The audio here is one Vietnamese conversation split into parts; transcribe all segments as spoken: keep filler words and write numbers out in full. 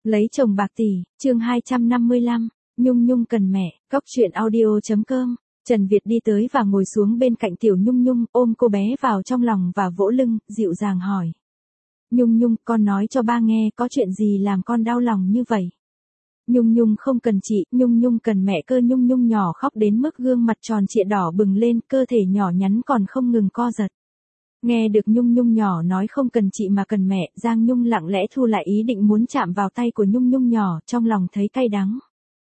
Lấy chồng bạc tỷ, chương hai trăm năm mươi lăm, Nhung Nhung cần mẹ, cóc truyện audio.com. Trần Việt đi tới và ngồi xuống bên cạnh Tiểu Nhung Nhung, ôm cô bé vào trong lòng và vỗ lưng, dịu dàng hỏi. Nhung Nhung, con nói cho ba nghe có chuyện gì làm con đau lòng như vậy? Nhung Nhung không cần chị, Nhung Nhung cần mẹ cơ. Nhung Nhung nhỏ khóc đến mức gương mặt tròn trịa đỏ bừng lên, cơ thể nhỏ nhắn còn không ngừng co giật. Nghe được Nhung Nhung nhỏ nói không cần chị mà cần mẹ, Giang Nhung lặng lẽ thu lại ý định muốn chạm vào tay của Nhung Nhung nhỏ, trong lòng thấy cay đắng.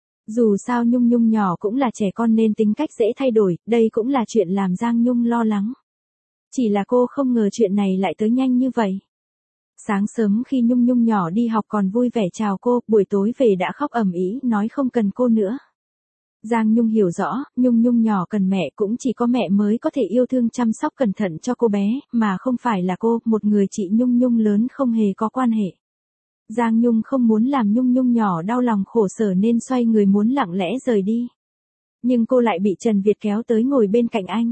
Dù sao Nhung Nhung nhỏ cũng là trẻ con nên tính cách dễ thay đổi, đây cũng là chuyện làm Giang Nhung lo lắng. Chỉ là cô không ngờ chuyện này lại tới nhanh như vậy. Sáng sớm khi Nhung Nhung nhỏ đi học còn vui vẻ chào cô, buổi tối về đã khóc ầm ĩ nói không cần cô nữa. Giang Nhung hiểu rõ, Nhung Nhung nhỏ cần mẹ cũng chỉ có mẹ mới có thể yêu thương chăm sóc cẩn thận cho cô bé, mà không phải là cô, một người chị Nhung Nhung lớn không hề có quan hệ. Giang Nhung không muốn làm Nhung Nhung nhỏ đau lòng khổ sở nên xoay người muốn lặng lẽ rời đi. Nhưng cô lại bị Trần Việt kéo tới ngồi bên cạnh anh.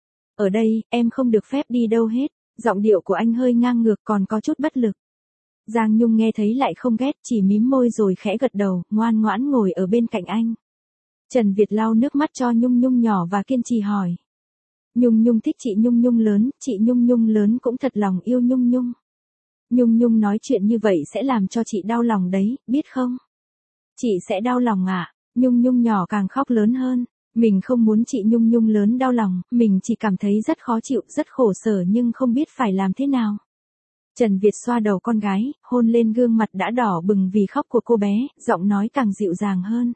Ở đây, em không được phép đi đâu hết, giọng điệu của anh hơi ngang ngược còn có chút bất lực. Giang Nhung nghe thấy lại không ghét, chỉ mím môi rồi khẽ gật đầu, ngoan ngoãn ngồi ở bên cạnh anh. Trần Việt lau nước mắt cho Nhung Nhung nhỏ và kiên trì hỏi. Nhung Nhung thích chị Nhung Nhung lớn, chị Nhung Nhung lớn cũng thật lòng yêu Nhung Nhung. Nhung Nhung nói chuyện như vậy sẽ làm cho chị đau lòng đấy, biết không? Chị sẽ đau lòng ạ. À? Nhung Nhung nhỏ càng khóc lớn hơn. Mình không muốn chị Nhung Nhung lớn đau lòng, mình chỉ cảm thấy rất khó chịu, rất khổ sở nhưng không biết phải làm thế nào. Trần Việt xoa đầu con gái, hôn lên gương mặt đã đỏ bừng vì khóc của cô bé, giọng nói càng dịu dàng hơn.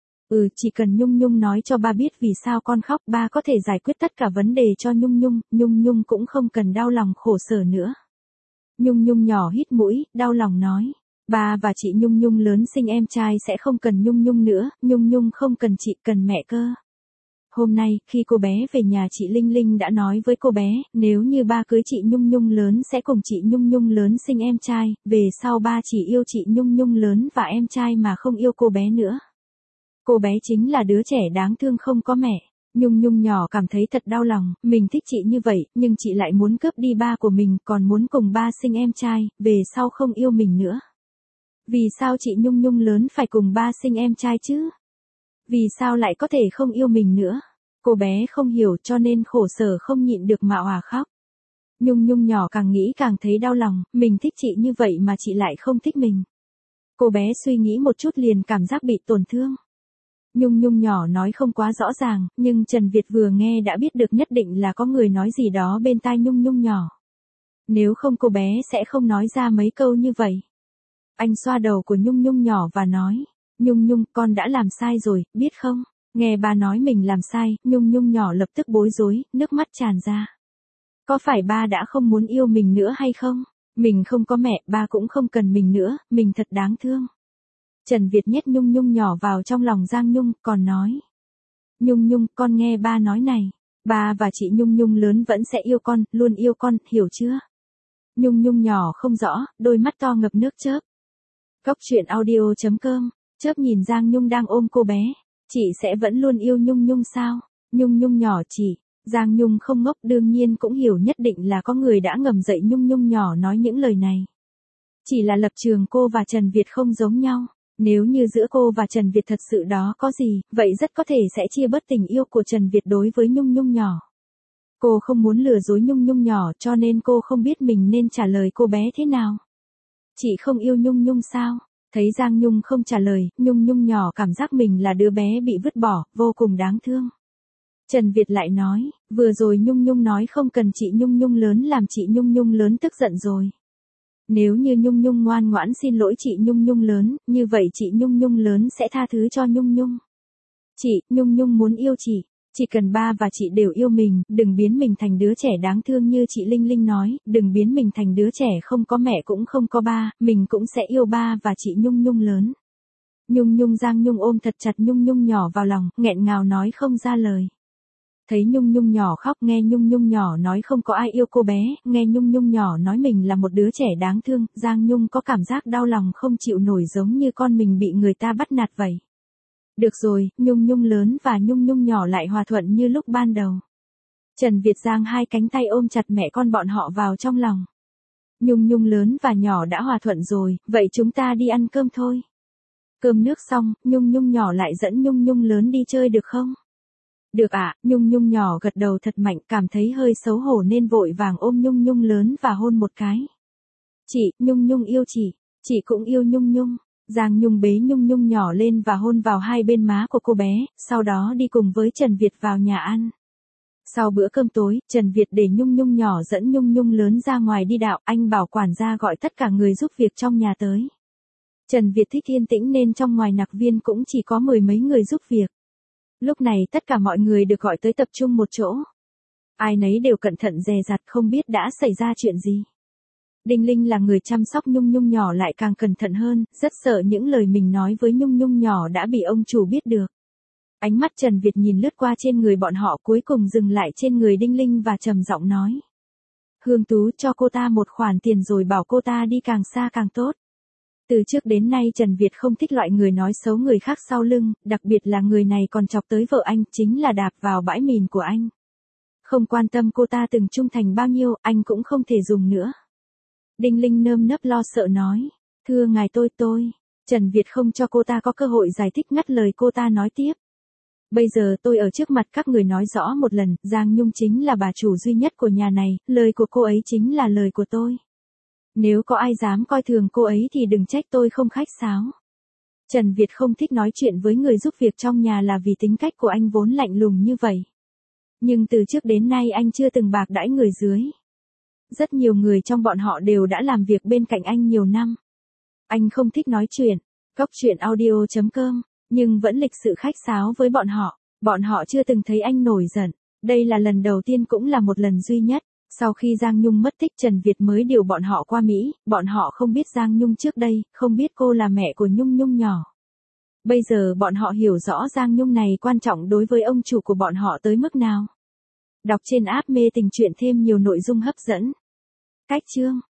Ừ, chỉ cần Nhung Nhung nói cho ba biết vì sao con khóc, ba có thể giải quyết tất cả vấn đề cho Nhung Nhung, Nhung Nhung cũng không cần đau lòng khổ sở nữa. Nhung Nhung nhỏ hít mũi, đau lòng nói. Ba và chị Nhung Nhung lớn sinh em trai sẽ không cần Nhung Nhung nữa, Nhung Nhung không cần chị, cần mẹ cơ. Hôm nay, khi cô bé về nhà chị Linh Linh đã nói với cô bé, nếu như ba cưới chị Nhung Nhung lớn sẽ cùng chị Nhung Nhung lớn sinh em trai, về sau ba chỉ yêu chị Nhung Nhung lớn và em trai mà không yêu cô bé nữa. Cô bé chính là đứa trẻ đáng thương không có mẹ. Nhung Nhung nhỏ cảm thấy thật đau lòng, mình thích chị như vậy, nhưng chị lại muốn cướp đi ba của mình, còn muốn cùng ba sinh em trai, về sau không yêu mình nữa. Vì sao chị Nhung Nhung lớn phải cùng ba sinh em trai chứ? Vì sao lại có thể không yêu mình nữa? Cô bé không hiểu cho nên khổ sở không nhịn được mà òa khóc. Nhung Nhung nhỏ càng nghĩ càng thấy đau lòng, mình thích chị như vậy mà chị lại không thích mình. Cô bé suy nghĩ một chút liền cảm giác bị tổn thương. Nhung Nhung nhỏ nói không quá rõ ràng, nhưng Trần Việt vừa nghe đã biết được nhất định là có người nói gì đó bên tai Nhung Nhung nhỏ. Nếu không cô bé sẽ không nói ra mấy câu như vậy. Anh xoa đầu của Nhung Nhung nhỏ và nói, Nhung Nhung, con đã làm sai rồi, biết không? Nghe ba nói mình làm sai, Nhung Nhung nhỏ lập tức bối rối, nước mắt tràn ra. Có phải ba đã không muốn yêu mình nữa hay không? Mình không có mẹ, ba cũng không cần mình nữa, mình thật đáng thương. Trần Việt nhét Nhung Nhung nhỏ vào trong lòng Giang Nhung, còn nói. Nhung Nhung, con nghe ba nói này. Ba và chị Nhung Nhung lớn vẫn sẽ yêu con, luôn yêu con, hiểu chưa? Nhung Nhung nhỏ không rõ, đôi mắt to ngập nước chớp. Cóc truyện audio.com, chớp nhìn Giang Nhung đang ôm cô bé. Chị sẽ vẫn luôn yêu Nhung Nhung sao? Nhung Nhung nhỏ chị. Giang Nhung không ngốc, đương nhiên cũng hiểu nhất định là có người đã ngầm dậy Nhung Nhung nhỏ nói những lời này. Chỉ là lập trường cô và Trần Việt không giống nhau. Nếu như giữa cô và Trần Việt thật sự đó có gì, vậy rất có thể sẽ chia bớt tình yêu của Trần Việt đối với Nhung Nhung nhỏ. Cô không muốn lừa dối Nhung Nhung nhỏ cho nên cô không biết mình nên trả lời cô bé thế nào. Chị không yêu Nhung Nhung sao? Thấy Giang Nhung không trả lời, Nhung Nhung nhỏ cảm giác mình là đứa bé bị vứt bỏ, vô cùng đáng thương. Trần Việt lại nói, vừa rồi Nhung Nhung nói không cần chị Nhung Nhung lớn làm chị Nhung Nhung lớn tức giận rồi. Nếu như Nhung Nhung ngoan ngoãn xin lỗi chị Nhung Nhung lớn, như vậy chị Nhung Nhung lớn sẽ tha thứ cho Nhung Nhung. Chị, Nhung Nhung muốn yêu chị, chỉ cần ba và chị đều yêu mình, đừng biến mình thành đứa trẻ đáng thương như chị Linh Linh nói, đừng biến mình thành đứa trẻ không có mẹ cũng không có ba, mình cũng sẽ yêu ba và chị Nhung Nhung lớn. Nhung Nhung Giang Nhung ôm thật chặt Nhung Nhung nhỏ vào lòng, nghẹn ngào nói không ra lời. Thấy Nhung Nhung nhỏ khóc, nghe Nhung Nhung nhỏ nói không có ai yêu cô bé, nghe Nhung Nhung nhỏ nói mình là một đứa trẻ đáng thương, Giang Nhung có cảm giác đau lòng không chịu nổi giống như con mình bị người ta bắt nạt vậy. Được rồi, Nhung Nhung lớn và Nhung Nhung nhỏ lại hòa thuận như lúc ban đầu. Trần Việt giang hai cánh tay ôm chặt mẹ con bọn họ vào trong lòng. Nhung Nhung lớn và nhỏ đã hòa thuận rồi, vậy chúng ta đi ăn cơm thôi. Cơm nước xong, Nhung Nhung nhỏ lại dẫn Nhung Nhung lớn đi chơi được không? Được ạ, à, Nhung Nhung nhỏ gật đầu thật mạnh, cảm thấy hơi xấu hổ nên vội vàng ôm Nhung Nhung lớn và hôn một cái. Chị, Nhung Nhung yêu chị, chị cũng yêu Nhung Nhung. Giang Nhung bế Nhung Nhung nhỏ lên và hôn vào hai bên má của cô bé, sau đó đi cùng với Trần Việt vào nhà ăn. Sau bữa cơm tối, Trần Việt để Nhung Nhung nhỏ dẫn Nhung Nhung lớn ra ngoài đi dạo, anh bảo quản gia gọi tất cả người giúp việc trong nhà tới. Trần Việt thích yên tĩnh nên trong ngoài nặc viên cũng chỉ có mười mấy người giúp việc. Lúc này tất cả mọi người được gọi tới tập trung một chỗ. Ai nấy đều cẩn thận dè dặt không biết đã xảy ra chuyện gì. Đinh Linh là người chăm sóc Nhung Nhung nhỏ lại càng cẩn thận hơn, rất sợ những lời mình nói với Nhung Nhung nhỏ đã bị ông chủ biết được. Ánh mắt Trần Việt nhìn lướt qua trên người bọn họ cuối cùng dừng lại trên người Đinh Linh và trầm giọng nói. Hương Tú cho cô ta một khoản tiền rồi bảo cô ta đi càng xa càng tốt. Từ trước đến nay Trần Việt không thích loại người nói xấu người khác sau lưng, đặc biệt là người này còn chọc tới vợ anh, chính là đạp vào bãi mìn của anh. Không quan tâm cô ta từng trung thành bao nhiêu, anh cũng không thể dùng nữa. Đinh Linh nơm nớp lo sợ nói, thưa ngài tôi tôi, Trần Việt không cho cô ta có cơ hội giải thích ngắt lời cô ta nói tiếp. Bây giờ tôi ở trước mặt các người nói rõ một lần, Giang Nhung chính là bà chủ duy nhất của nhà này, lời của cô ấy chính là lời của tôi. Nếu có ai dám coi thường cô ấy thì đừng trách tôi không khách sáo. Trần Việt không thích nói chuyện với người giúp việc trong nhà là vì tính cách của anh vốn lạnh lùng như vậy. Nhưng từ trước đến nay anh chưa từng bạc đãi người dưới. Rất nhiều người trong bọn họ đều đã làm việc bên cạnh anh nhiều năm. Anh không thích nói chuyện, góc chuyện audio chấm com, nhưng vẫn lịch sự khách sáo với bọn họ. Bọn họ chưa từng thấy anh nổi giận. Đây là lần đầu tiên cũng là một lần duy nhất. Sau khi Giang Nhung mất tích Trần Việt mới điều bọn họ qua Mỹ, bọn họ không biết Giang Nhung trước đây, không biết cô là mẹ của Nhung Nhung nhỏ. Bây giờ bọn họ hiểu rõ Giang Nhung này quan trọng đối với ông chủ của bọn họ tới mức nào. Đọc trên app Mê Tình Truyện thêm nhiều nội dung hấp dẫn. Cách chương